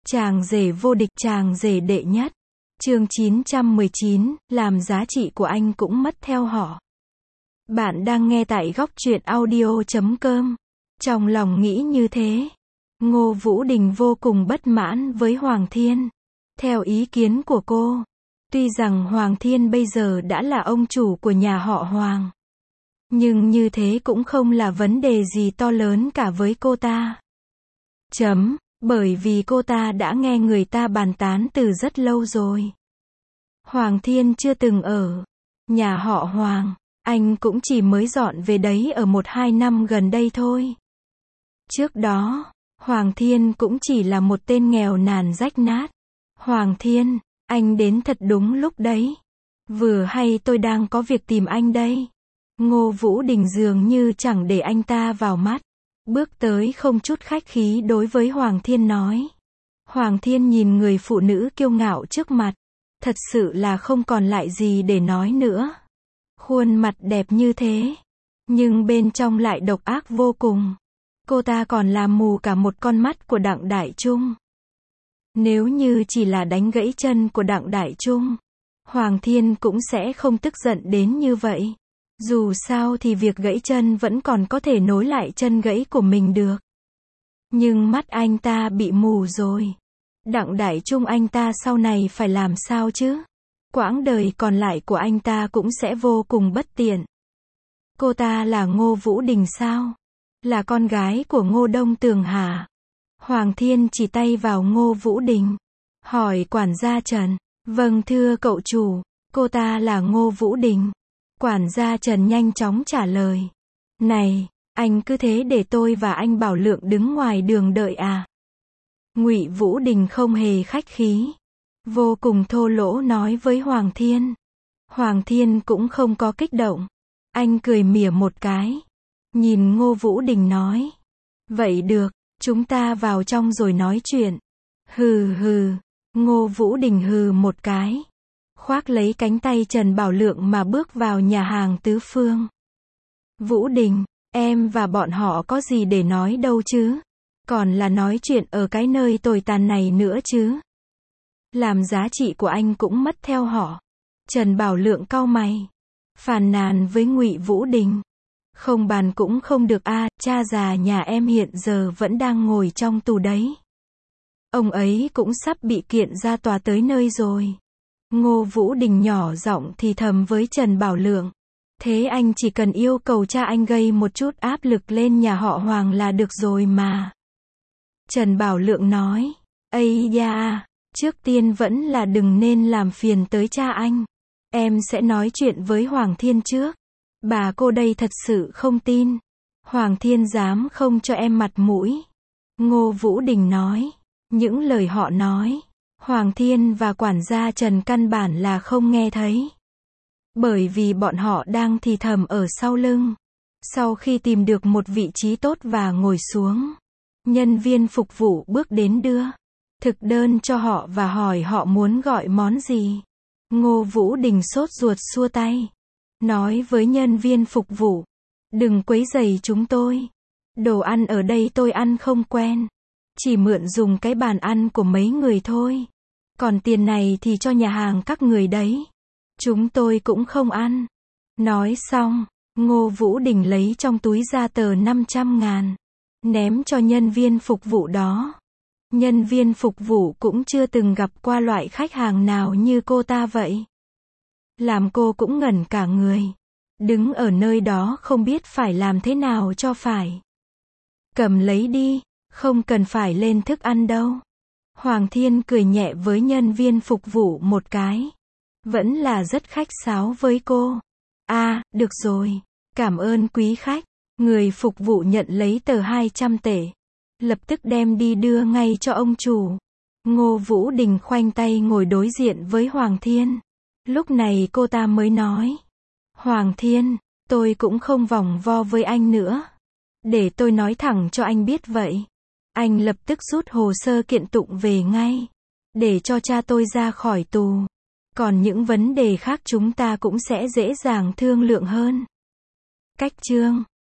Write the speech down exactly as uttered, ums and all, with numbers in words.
Chàng rể vô địch, chàng rể đệ nhất. Chương chín trăm mười chín, làm giá trị của anh cũng mất theo họ. Bạn đang nghe tại góc truyện audio chấm com. Trong lòng nghĩ như thế, Ngô Vũ Đình vô cùng bất mãn với Hoàng Thiên. Theo ý kiến của cô, tuy rằng Hoàng Thiên bây giờ đã là ông chủ của nhà họ Hoàng, nhưng như thế cũng không là vấn đề gì to lớn cả với cô ta. Chấm, bởi vì cô ta đã nghe người ta bàn tán từ rất lâu rồi. Hoàng Thiên chưa từng ở nhà họ Hoàng, anh cũng chỉ mới dọn về đấy ở một hai năm gần đây thôi. Trước đó, Hoàng Thiên cũng chỉ là một tên nghèo nàn rách nát. Hoàng Thiên, anh đến thật đúng lúc đấy. Vừa hay tôi đang có việc tìm anh đây. Ngô Vũ Đình dường như chẳng để anh ta vào mắt, bước tới không chút khách khí đối với Hoàng Thiên nói. Hoàng Thiên nhìn người phụ nữ kiêu ngạo trước mặt, thật sự là không còn lại gì để nói nữa. Khuôn mặt đẹp như thế, nhưng bên trong lại độc ác vô cùng. Cô ta còn làm mù cả một con mắt của Đặng Đại Trung. Nếu như chỉ là đánh gãy chân của Đặng Đại Trung, Hoàng Thiên cũng sẽ không tức giận đến như vậy. Dù sao thì việc gãy chân vẫn còn có thể nối lại chân gãy của mình được. Nhưng mắt anh ta bị mù rồi. Đặng Đại Trung anh ta sau này phải làm sao chứ? Quãng đời còn lại của anh ta cũng sẽ vô cùng bất tiện. Cô ta là Ngô Vũ Đình sao? Là con gái của Ngô Đông Tường hả? Hoàng Thiên chỉ tay vào Ngô Vũ Đình, hỏi quản gia Trần. Vâng thưa cậu chủ, cô ta là Ngô Vũ Đình. Quản gia Trần nhanh chóng trả lời. Này, anh cứ thế để tôi và anh Bảo Lượng đứng ngoài đường đợi à? Ngụy Vũ Đình không hề khách khí, vô cùng thô lỗ nói với Hoàng Thiên. Hoàng Thiên cũng không có kích động, anh cười mỉa một cái, nhìn Ngô Vũ Đình nói. Vậy được, chúng ta vào trong rồi nói chuyện. Hừ hừ, Ngô Vũ Đình hừ một cái, khoác lấy cánh tay Trần Bảo Lượng mà bước vào nhà hàng Tứ Phương. Vũ Đình, em và bọn họ có gì để nói đâu chứ? Còn là nói chuyện ở cái nơi tồi tàn này nữa chứ? Làm giá trị của anh cũng mất theo họ. Trần Bảo Lượng cau mày, phàn nàn với Ngụy Vũ Đình. Không bàn cũng không được a, à, cha già nhà em hiện giờ vẫn đang ngồi trong tù đấy. Ông ấy cũng sắp bị kiện ra tòa tới nơi rồi. Ngô Vũ Đình nhỏ giọng thì thầm với Trần Bảo Lượng. Thế anh chỉ cần yêu cầu cha anh gây một chút áp lực lên nhà họ Hoàng là được rồi mà. Trần Bảo Lượng nói. Ây da, trước tiên vẫn là đừng nên làm phiền tới cha anh. Em sẽ nói chuyện với Hoàng Thiên trước. Bà cô đây thật sự không tin. Hoàng Thiên dám không cho em mặt mũi. Ngô Vũ Đình nói. Những lời họ nói, Hoàng Thiên và quản gia Trần căn bản là không nghe thấy. Bởi vì bọn họ đang thì thầm ở sau lưng. Sau khi tìm được một vị trí tốt và ngồi xuống, nhân viên phục vụ bước đến đưa thực đơn cho họ và hỏi họ muốn gọi món gì. Ngô Vũ Đình sốt ruột xua tay, nói với nhân viên phục vụ. Đừng quấy rầy chúng tôi. Đồ ăn ở đây tôi ăn không quen. Chỉ mượn dùng cái bàn ăn của mấy người thôi. Còn tiền này thì cho nhà hàng các người đấy. Chúng tôi cũng không ăn. Nói xong, Ngô Vũ Đình lấy trong túi ra tờ năm trăm ngàn. Ném cho nhân viên phục vụ đó. Nhân viên phục vụ cũng chưa từng gặp qua loại khách hàng nào như cô ta vậy. Làm cô cũng ngẩn cả người. Đứng ở nơi đó không biết phải làm thế nào cho phải. Cầm lấy đi. Không cần phải lên thức ăn đâu. Hoàng Thiên cười nhẹ với nhân viên phục vụ một cái. Vẫn là rất khách sáo với cô. À, được rồi. Cảm ơn quý khách. Người phục vụ nhận lấy tờ hai trăm tệ. Lập tức đem đi đưa ngay cho ông chủ. Ngô Vũ Đình khoanh tay ngồi đối diện với Hoàng Thiên. Lúc này cô ta mới nói. Hoàng Thiên, tôi cũng không vòng vo với anh nữa. Để tôi nói thẳng cho anh biết vậy. Anh lập tức rút hồ sơ kiện tụng về ngay. Để cho cha tôi ra khỏi tù. Còn những vấn đề khác chúng ta cũng sẽ dễ dàng thương lượng hơn. Cách chương